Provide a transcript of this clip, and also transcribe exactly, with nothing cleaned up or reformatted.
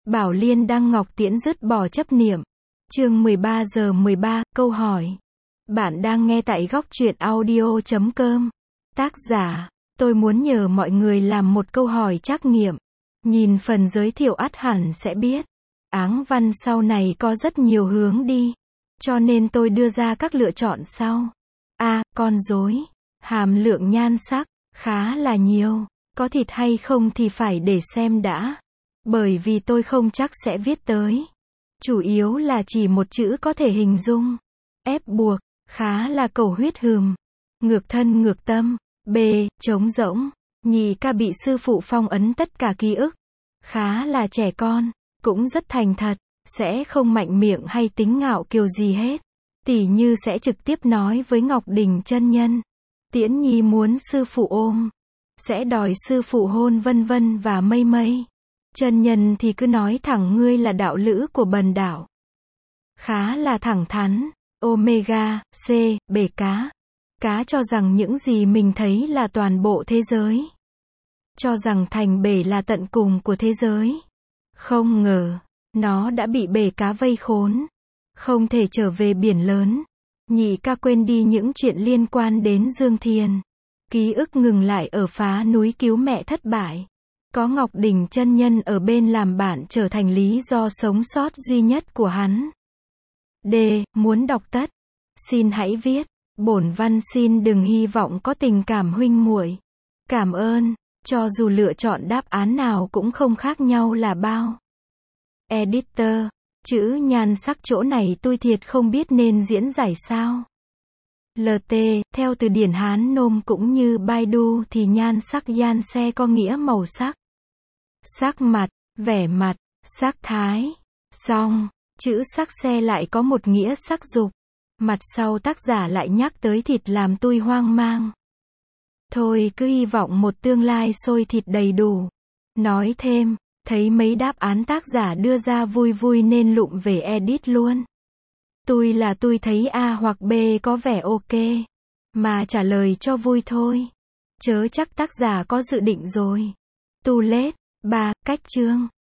Bảo Liên đăng Ngọc Tiễn dứt bỏ chấp niệm. Chương mười ba giờ mười ba, câu hỏi. Bạn đang nghe tại góc truyện audio chấm com. Tác giả, tôi muốn nhờ mọi người làm một câu hỏi trắc nghiệm. Nhìn phần giới thiệu ắt hẳn sẽ biết. Áng văn sau này có rất nhiều hướng đi. Cho nên tôi đưa ra các lựa chọn sau. A. Con rối. Hàm lượng nhan sắc, khá là nhiều. Có thịt hay không thì phải để xem đã. Bởi vì tôi không chắc sẽ viết tới. Chủ yếu là chỉ một chữ có thể hình dung. Ép buộc, khá là cầu huyết hừm. Ngược thân ngược tâm. B. Trống rỗng. Nhị ca bị sư phụ phong ấn tất cả ký ức. Khá là trẻ con, cũng rất thành thật, sẽ không mạnh miệng hay tính ngạo kiều gì hết. Tỉ như sẽ trực tiếp nói với Ngọc Đình chân nhân. Tiễn Nhi muốn sư phụ ôm. Sẽ đòi sư phụ hôn vân vân và mây mây. Chân nhân thì cứ nói thẳng ngươi là đạo lữ của bần đạo. Khá là thẳng thắn. Omega, C, bể cá. Cá cho rằng những gì mình thấy là toàn bộ thế giới. Cho rằng thành bể là tận cùng của thế giới. Không ngờ, nó đã bị bể cá vây khốn. Không thể trở về biển lớn. Nhị ca quên đi những chuyện liên quan đến Dương Thiền. Ký ức ngừng lại ở phá núi cứu mẹ thất bại. Có Ngọc Đình chân nhân ở bên làm bạn trở thành lý do sống sót duy nhất của hắn. D. Muốn đọc tất. Xin hãy viết. Bổn văn xin đừng hy vọng có tình cảm huynh muội. Cảm ơn. Cho dù lựa chọn đáp án nào cũng không khác nhau là bao. Editor. Chữ nhan sắc chỗ này tôi thiệt không biết nên diễn giải sao. lờ tê, theo từ điển Hán Nôm cũng như Baidu thì nhan sắc yan se có nghĩa màu sắc. Sắc mặt, vẻ mặt, sắc thái. Song, chữ sắc se lại có một nghĩa sắc dục. Mặt sau tác giả lại nhắc tới thịt làm tôi hoang mang. Thôi cứ hy vọng một tương lai xôi thịt đầy đủ. Nói thêm, thấy mấy đáp án tác giả đưa ra vui vui nên lụm về edit luôn. Tôi là tôi thấy A hoặc B có vẻ ok. Mà trả lời cho vui thôi. Chớ chắc tác giả có dự định rồi. Tu lết. ba. Cách chương.